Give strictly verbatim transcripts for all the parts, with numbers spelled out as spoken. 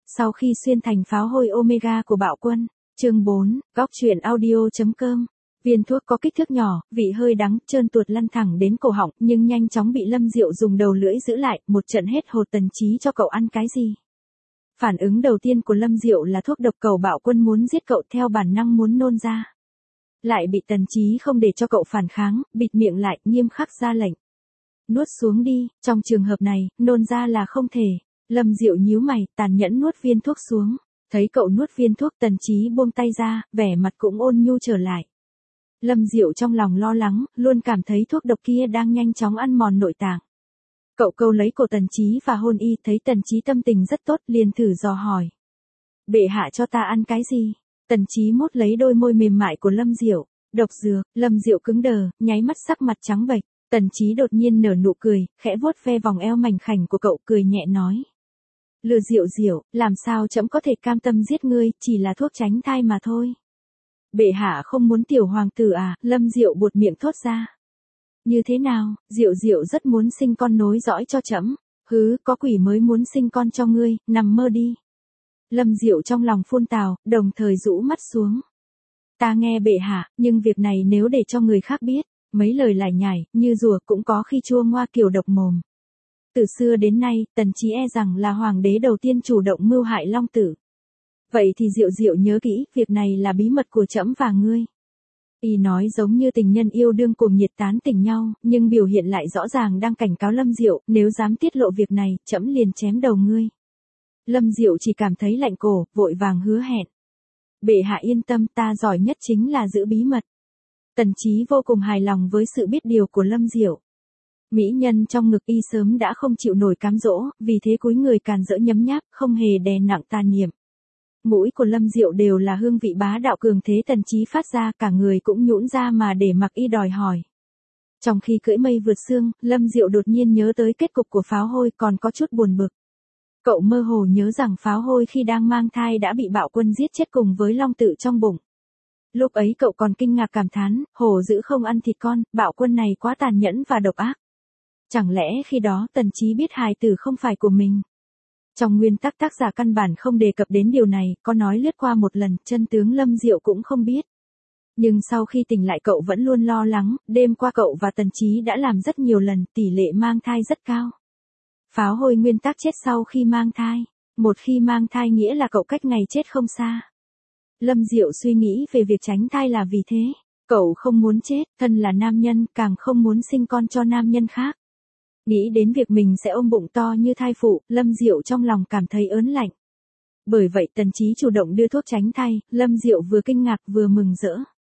Sau khi xuyên thành pháo hôi Omega của Bạo Quân, chương bốn, góc truyện audio.com. Viên thuốc có kích thước nhỏ, vị hơi đắng, trơn tuột lăn thẳng đến cổ họng, nhưng nhanh chóng bị Lâm Diệu dùng đầu lưỡi giữ lại, một trận hết hồn Tần Chí cho cậu ăn cái gì. Phản ứng đầu tiên của Lâm Diệu là thuốc độc, cầu Bạo Quân muốn giết cậu, theo bản năng muốn nôn ra. Lại bị Tần Chí không để cho cậu phản kháng, bịt miệng lại, nghiêm khắc ra lệnh. Nuốt xuống đi, trong trường hợp này, nôn ra là không thể. Lâm Diệu nhíu mày, tàn nhẫn nuốt viên thuốc xuống. Thấy cậu nuốt viên thuốc, Tần Chí buông tay ra, vẻ mặt cũng ôn nhu trở lại. Lâm Diệu trong lòng lo lắng, luôn cảm thấy thuốc độc kia đang nhanh chóng ăn mòn nội tạng. Cậu câu lấy cổ Tần Chí và hôn y, thấy Tần Chí tâm tình rất tốt, liền thử dò hỏi. Bệ hạ cho ta ăn cái gì? Tần Chí mốt lấy đôi môi mềm mại của Lâm Diệu. Độc dược. Lâm Diệu cứng đờ, nháy mắt sắc mặt trắng bệch. Tần Chí đột nhiên nở nụ cười, khẽ vuốt ve vòng eo mảnh khảnh của cậu, cười nhẹ nói. Lừa Diệu Diệu, làm sao trẫm có thể cam tâm giết ngươi, chỉ là thuốc tránh thai mà thôi. Bệ hạ không muốn tiểu hoàng tử à? Lâm Diệu buột miệng thốt ra. Như thế nào? Diệu Diệu rất muốn sinh con nối dõi cho trẫm. Hứ, có quỷ mới muốn sinh con cho ngươi, nằm mơ đi. Lâm Diệu trong lòng phun tào, đồng thời rũ mắt xuống. Ta nghe bệ hạ, nhưng việc này nếu để cho người khác biết, mấy lời lải nhải, như rùa cũng có khi chua ngoa kiểu độc mồm. Từ xưa đến nay, Tần Chí e rằng là hoàng đế đầu tiên chủ động mưu hại Long Tử. Vậy thì Diệu Diệu nhớ kỹ, việc này là bí mật của trẫm và ngươi. Y nói giống như tình nhân yêu đương cuồng nhiệt tán tỉnh nhau, nhưng biểu hiện lại rõ ràng đang cảnh cáo Lâm Diệu, nếu dám tiết lộ việc này, trẫm liền chém đầu ngươi. Lâm Diệu chỉ cảm thấy lạnh cổ, vội vàng hứa hẹn. Bệ hạ yên tâm, ta giỏi nhất chính là giữ bí mật. Tần Chí vô cùng hài lòng với sự biết điều của Lâm Diệu. Mỹ nhân trong ngực y sớm đã không chịu nổi cám dỗ, vì thế cúi người càn rỡ nhấm nháp, không hề đè nặng tà niệm. Mũi của Lâm Diệu đều là hương vị bá đạo cường thế Tần Chí phát ra, cả người cũng nhũn ra mà để mặc y đòi hỏi. Trong khi cưỡi mây vượt sương, Lâm Diệu đột nhiên nhớ tới kết cục của Pháo Hôi, còn có chút buồn bực. Cậu mơ hồ nhớ rằng Pháo Hôi khi đang mang thai đã bị Bạo Quân giết chết cùng với Long Tự trong bụng. Lúc ấy cậu còn kinh ngạc cảm thán, hổ dữ không ăn thịt con, Bạo Quân này quá tàn nhẫn và độc ác. Chẳng lẽ khi đó Tần Chí biết hài tử không phải của mình? Trong nguyên tắc tác giả căn bản không đề cập đến điều này, có nói lướt qua một lần, chân tướng Lâm Diệu cũng không biết. Nhưng sau khi tỉnh lại cậu vẫn luôn lo lắng, đêm qua cậu và Tần Chí đã làm rất nhiều lần, tỷ lệ mang thai rất cao. Pháo Hôi nguyên tắc chết sau khi mang thai. Một khi mang thai nghĩa là cậu cách ngày chết không xa. Lâm Diệu suy nghĩ về việc tránh thai là vì thế. Cậu không muốn chết, thân là nam nhân, càng không muốn sinh con cho nam nhân khác. Nghĩ đến việc mình sẽ ôm bụng to như thai phụ, Lâm Diệu trong lòng cảm thấy ớn lạnh. Bởi vậy Tần Chí chủ động đưa thuốc tránh thai, Lâm Diệu vừa kinh ngạc vừa mừng rỡ.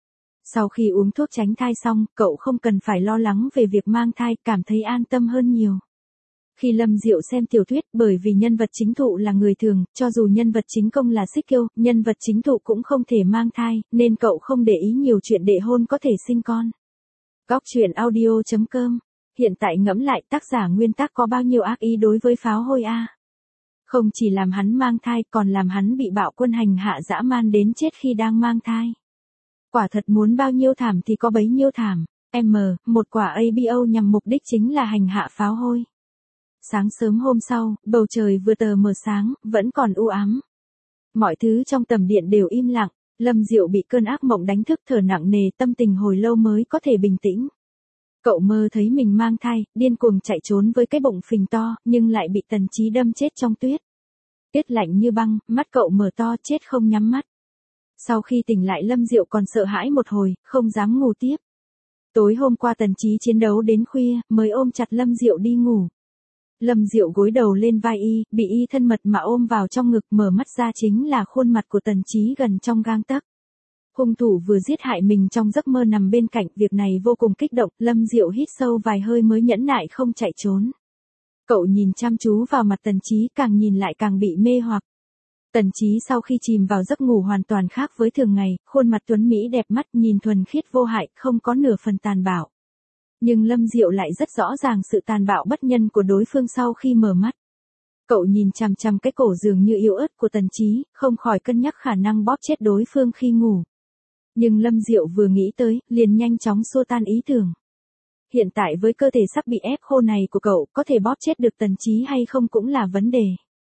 Sau khi uống thuốc tránh thai xong, cậu không cần phải lo lắng về việc mang thai, cảm thấy an tâm hơn nhiều. Khi Lâm Diệu xem tiểu thuyết, bởi vì nhân vật chính thụ là người thường, cho dù nhân vật chính công là xích kiêu, nhân vật chính thụ cũng không thể mang thai, nên cậu không để ý nhiều chuyện đệ hôn có thể sinh con. Góc truyện audio.com. Hiện tại ngẫm lại, tác giả nguyên tác có bao nhiêu ác ý đối với Pháo Hôi a. Không chỉ làm hắn mang thai, còn làm hắn bị Bạo Quân hành hạ dã man đến chết khi đang mang thai. Quả thật muốn bao nhiêu thảm thì có bấy nhiêu thảm. M, một quả a bê o nhằm mục đích chính là hành hạ Pháo Hôi. Sáng sớm hôm sau, bầu trời vừa tờ mờ sáng, vẫn còn u ám. Mọi thứ trong tầm điện đều im lặng, Lâm Diệu bị cơn ác mộng đánh thức, thở nặng nề, tâm tình hồi lâu mới có thể bình tĩnh. Cậu mơ thấy mình mang thai, điên cuồng chạy trốn với cái bụng phình to, nhưng lại bị Tần Chí đâm chết trong tuyết. Tuyết lạnh như băng, mắt cậu mở to, chết không nhắm mắt. Sau khi tỉnh lại Lâm Diệu còn sợ hãi một hồi, không dám ngủ tiếp. Tối hôm qua Tần Chí chiến đấu đến khuya, mới ôm chặt Lâm Diệu đi ngủ. Lâm Diệu gối đầu lên vai y, bị y thân mật mà ôm vào trong ngực, mở mắt ra chính là khuôn mặt của Tần Chí gần trong gang tấc. Hung thủ vừa giết hại mình trong giấc mơ nằm bên cạnh, việc này vô cùng kích động, Lâm Diệu hít sâu vài hơi mới nhẫn nại không chạy trốn. Cậu nhìn chăm chú vào mặt Tần Chí, càng nhìn lại càng bị mê hoặc. Tần Chí sau khi chìm vào giấc ngủ hoàn toàn khác với thường ngày, khuôn mặt tuấn mỹ đẹp mắt, nhìn thuần khiết vô hại, không có nửa phần tàn bạo. Nhưng Lâm Diệu lại rất rõ ràng sự tàn bạo bất nhân của đối phương sau khi mở mắt. Cậu nhìn chằm chằm cái cổ dường như yếu ớt của Tần Chí, không khỏi cân nhắc khả năng bóp chết đối phương khi ngủ. Nhưng Lâm Diệu vừa nghĩ tới, liền nhanh chóng xua tan ý tưởng. Hiện tại với cơ thể sắp bị ép khô này của cậu, có thể bóp chết được Tần Chí hay không cũng là vấn đề.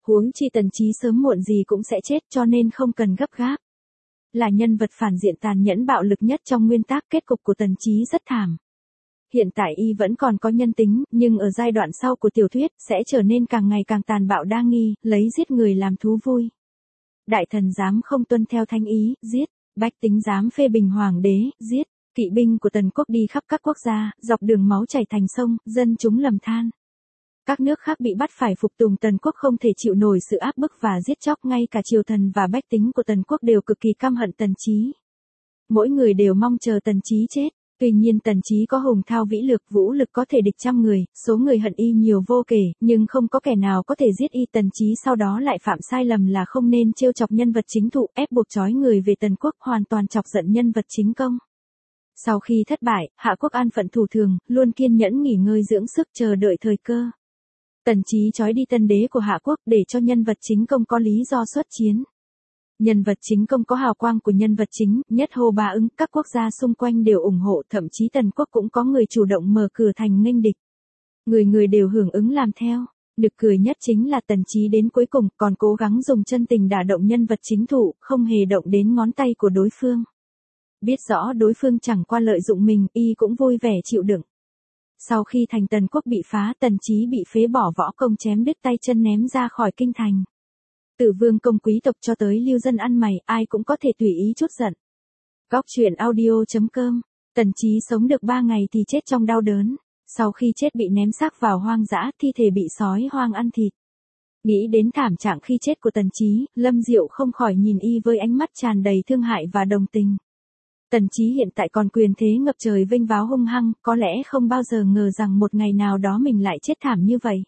Huống chi Tần Chí sớm muộn gì cũng sẽ chết cho nên không cần gấp gáp. Là nhân vật phản diện tàn nhẫn bạo lực nhất trong nguyên tác, kết cục của Tần Chí rất thảm. Hiện tại y vẫn còn có nhân tính, nhưng ở giai đoạn sau của tiểu thuyết sẽ trở nên càng ngày càng tàn bạo đa nghi, lấy giết người làm thú vui. Đại thần dám không tuân theo thánh ý, giết. Bách tính dám phê bình hoàng đế, giết. Kỵ binh của Tần quốc đi khắp các quốc gia, dọc đường máu chảy thành sông, dân chúng lầm than. Các nước khác bị bắt phải phục tùng Tần quốc không thể chịu nổi sự áp bức và giết chóc, ngay cả triều thần và bách tính của Tần quốc đều cực kỳ căm hận Tần Chí. Mỗi người đều mong chờ Tần Chí chết. Tuy nhiên Tần Chí có hùng thao vĩ lược, vũ lực có thể địch trăm người, số người hận y nhiều vô kể, nhưng không có kẻ nào có thể giết y. Tần Chí sau đó lại phạm sai lầm là không nên trêu chọc nhân vật chính thụ, ép buộc trói người về Tần quốc, hoàn toàn chọc giận nhân vật chính công. Sau khi thất bại, Hạ quốc an phận thủ thường, luôn kiên nhẫn nghỉ ngơi dưỡng sức chờ đợi thời cơ. Tần Chí trói đi tân đế của Hạ quốc để cho nhân vật chính công có lý do xuất chiến. Nhân vật chính công có hào quang của nhân vật chính, nhất hô bá ứng, các quốc gia xung quanh đều ủng hộ, thậm chí Tần quốc cũng có người chủ động mở cửa thành nghênh địch. Người người đều hưởng ứng làm theo. Nực cười nhất chính là Tần Chí đến cuối cùng còn cố gắng dùng chân tình đả động nhân vật chính thụ, không hề động đến ngón tay của đối phương. Biết rõ đối phương chẳng qua lợi dụng mình, y cũng vui vẻ chịu đựng. Sau khi thành Tần quốc bị phá, Tần Chí bị phế bỏ võ công, chém đứt tay chân, ném ra khỏi kinh thành. Từ vương công quý tộc cho tới lưu dân ăn mày, ai cũng có thể tùy ý chút giận. Góc truyện audio chấm com. Tần Chí sống được ba ngày thì chết trong đau đớn. Sau khi chết bị ném xác vào hoang dã, thi thể bị sói hoang ăn thịt. Nghĩ đến thảm trạng khi chết của Tần Chí, Lâm Diệu không khỏi nhìn y với ánh mắt tràn đầy thương hại và đồng tình. Tần Chí hiện tại còn quyền thế ngập trời, vênh váo hung hăng, có lẽ không bao giờ ngờ rằng một ngày nào đó mình lại chết thảm như vậy.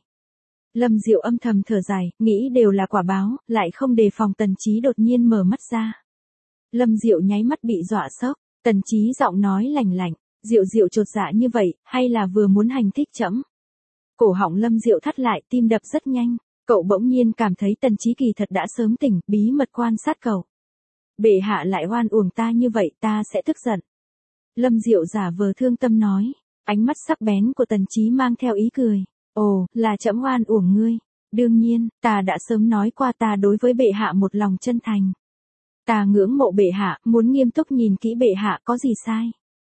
Lâm Diệu âm thầm thở dài, nghĩ đều là quả báo, lại không đề phòng Tần Chí đột nhiên mở mắt ra. Lâm Diệu nháy mắt bị dọa sốc, Tần Chí giọng nói lạnh lạnh, Diệu Diệu chột dạ như vậy, hay là vừa muốn hành thích trẫm? Cổ họng Lâm Diệu thắt lại, tim đập rất nhanh, cậu bỗng nhiên cảm thấy Tần Chí kỳ thật đã sớm tỉnh, bí mật quan sát cậu. Bệ hạ lại oan uổng ta như vậy, ta sẽ tức giận. Lâm Diệu giả vờ thương tâm nói, ánh mắt sắc bén của Tần Chí mang theo ý cười. Ồ, là trẫm oan uổng ngươi. Đương nhiên, ta đã sớm nói qua ta đối với bệ hạ một lòng chân thành. Ta ngưỡng mộ bệ hạ, muốn nghiêm túc nhìn kỹ bệ hạ có gì sai.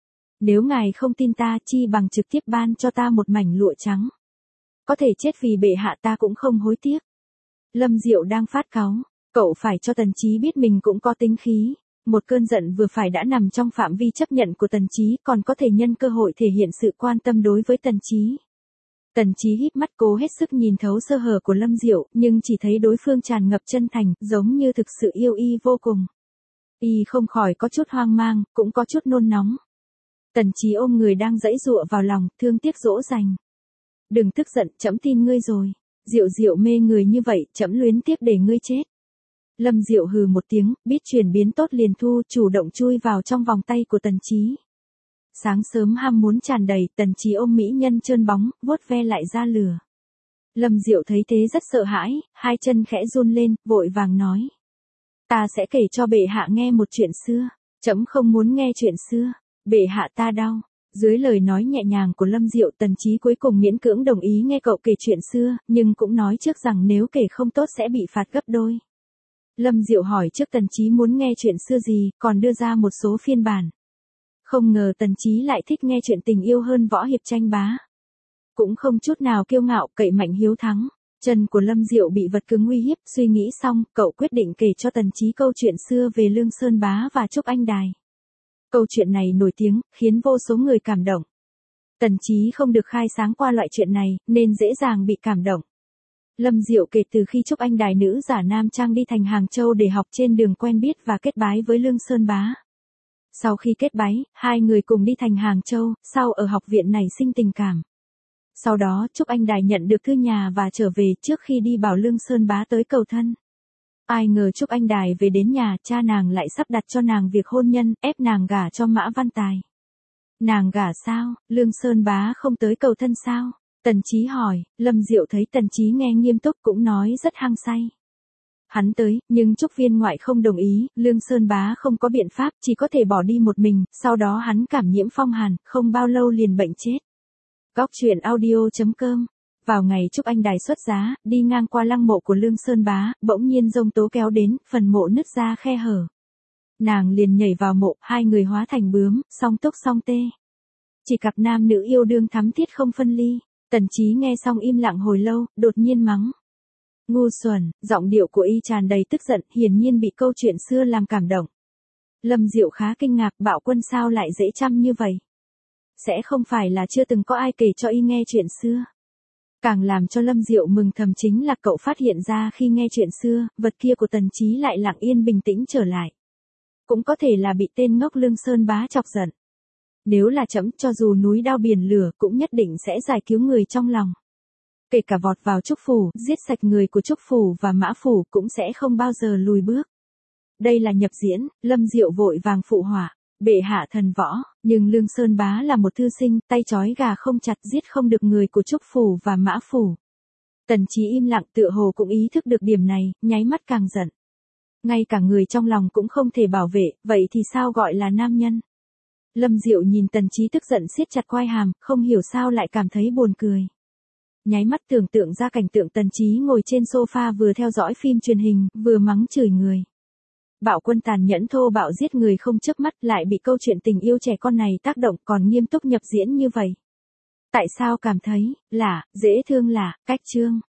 Nếu ngài không tin ta, chi bằng trực tiếp ban cho ta một mảnh lụa trắng. Có thể chết vì bệ hạ ta cũng không hối tiếc. Lâm Diệu đang phát cáu, cậu phải cho Tần Chí biết mình cũng có tính khí. Một cơn giận vừa phải đã nằm trong phạm vi chấp nhận của Tần Chí, còn có thể nhân cơ hội thể hiện sự quan tâm đối với Tần Chí. Tần Chí híp mắt cố hết sức nhìn thấu sơ hở của Lâm Diệu, nhưng chỉ thấy đối phương tràn ngập chân thành, giống như thực sự yêu y vô cùng. Y không khỏi có chút hoang mang, cũng có chút nôn nóng. Tần Chí ôm người đang giãy giụa vào lòng, thương tiếc dỗ dành. Đừng tức giận, trẫm tin ngươi rồi. Diệu Diệu mê người như vậy, trẫm luyến tiếc để ngươi chết. Lâm Diệu hừ một tiếng, biết chuyển biến tốt liền thu, chủ động chui vào trong vòng tay của Tần Chí. Sáng sớm ham muốn tràn đầy, Tần Chí ôm mỹ nhân trơn bóng, vuốt ve lại da lửa. Lâm Diệu thấy thế rất sợ hãi, hai chân khẽ run lên, vội vàng nói. Ta sẽ kể cho bệ hạ nghe một chuyện xưa. Trẫm không muốn nghe chuyện xưa. Bệ hạ ta đau. Dưới lời nói nhẹ nhàng của Lâm Diệu, Tần Chí cuối cùng miễn cưỡng đồng ý nghe cậu kể chuyện xưa, nhưng cũng nói trước rằng nếu kể không tốt sẽ bị phạt gấp đôi. Lâm Diệu hỏi trước Tần Chí muốn nghe chuyện xưa gì, còn đưa ra một số phiên bản. Không ngờ Tần Chí lại thích nghe chuyện tình yêu hơn võ hiệp tranh bá. Cũng không chút nào kiêu ngạo, cậy mạnh hiếu thắng. Chân của Lâm Diệu bị vật cứng uy hiếp, suy nghĩ xong, cậu quyết định kể cho Tần Chí câu chuyện xưa về Lương Sơn Bá và Trúc Anh Đài. Câu chuyện này nổi tiếng, khiến vô số người cảm động. Tần Chí không được khai sáng qua loại chuyện này, nên dễ dàng bị cảm động. Lâm Diệu kể từ khi Trúc Anh Đài nữ giả nam trang đi thành Hàng Châu để học, trên đường quen biết và kết bái với Lương Sơn Bá. Sau khi kết bái, hai người cùng đi thành Hàng Châu, sau ở học viện nảy sinh tình cảm. Sau đó Trúc Anh Đài nhận được thư nhà và trở về, trước khi đi bảo Lương Sơn Bá tới cầu thân. Ai ngờ Trúc Anh Đài về đến nhà, cha nàng lại sắp đặt cho nàng việc hôn nhân, ép nàng gả cho Mã Văn Tài. Nàng gả sao? Lương Sơn Bá không tới cầu thân sao? Tần Chí hỏi. Lâm Diệu thấy Tần Chí nghe nghiêm túc cũng nói rất hăng say. Hắn tới, nhưng Trúc Viên ngoại không đồng ý, Lương Sơn Bá không có biện pháp, chỉ có thể bỏ đi một mình, sau đó hắn cảm nhiễm phong hàn, không bao lâu liền bệnh chết. Góc truyện audio chấm com Vào ngày chúc anh đài xuất giá, đi ngang qua lăng mộ của Lương Sơn Bá, bỗng nhiên giông tố kéo đến, phần mộ nứt ra khe hở. Nàng liền nhảy vào mộ, hai người hóa thành bướm, song túc song tê. Chỉ cặp nam nữ yêu đương thắm thiết không phân ly. Tần Chí nghe xong im lặng hồi lâu, đột nhiên mắng. Ngu xuẩn, giọng điệu của y tràn đầy tức giận, hiển nhiên bị câu chuyện xưa làm cảm động. Lâm Diệu khá kinh ngạc, Bạo Quân sao lại dễ chăm như vậy? Sẽ không phải là chưa từng có ai kể cho y nghe chuyện xưa. Càng làm cho Lâm Diệu mừng thầm chính là cậu phát hiện ra khi nghe chuyện xưa, vật kia của Tần Chí lại lặng yên bình tĩnh trở lại. Cũng có thể là bị tên ngốc Lương Sơn Bá chọc giận. Nếu là trẫm, cho dù núi đao biển lửa cũng nhất định sẽ giải cứu người trong lòng. Kể cả vọt vào Trúc Phủ, giết sạch người của Trúc Phủ và Mã Phủ cũng sẽ không bao giờ lùi bước. Đây là nhập diễn, Lâm Diệu vội vàng phụ họa. Bệ hạ thần võ, nhưng Lương Sơn Bá là một thư sinh, tay trói gà không chặt, giết không được người của Trúc Phủ và Mã Phủ. Tần Chí im lặng, tựa hồ cũng ý thức được điểm này, nháy mắt càng giận. Ngay cả người trong lòng cũng không thể bảo vệ, vậy thì sao gọi là nam nhân? Lâm Diệu nhìn Tần Chí tức giận siết chặt quai hàm, không hiểu sao lại cảm thấy buồn cười. Nháy mắt tưởng tượng ra cảnh tượng Tần Chí ngồi trên sofa vừa theo dõi phim truyền hình, vừa mắng chửi người. Bạo Quân tàn nhẫn thô bạo giết người không chớp mắt, lại bị câu chuyện tình yêu trẻ con này tác động, còn nghiêm túc nhập diễn như vậy. Tại sao cảm thấy lạ, dễ thương lạ, cách chương.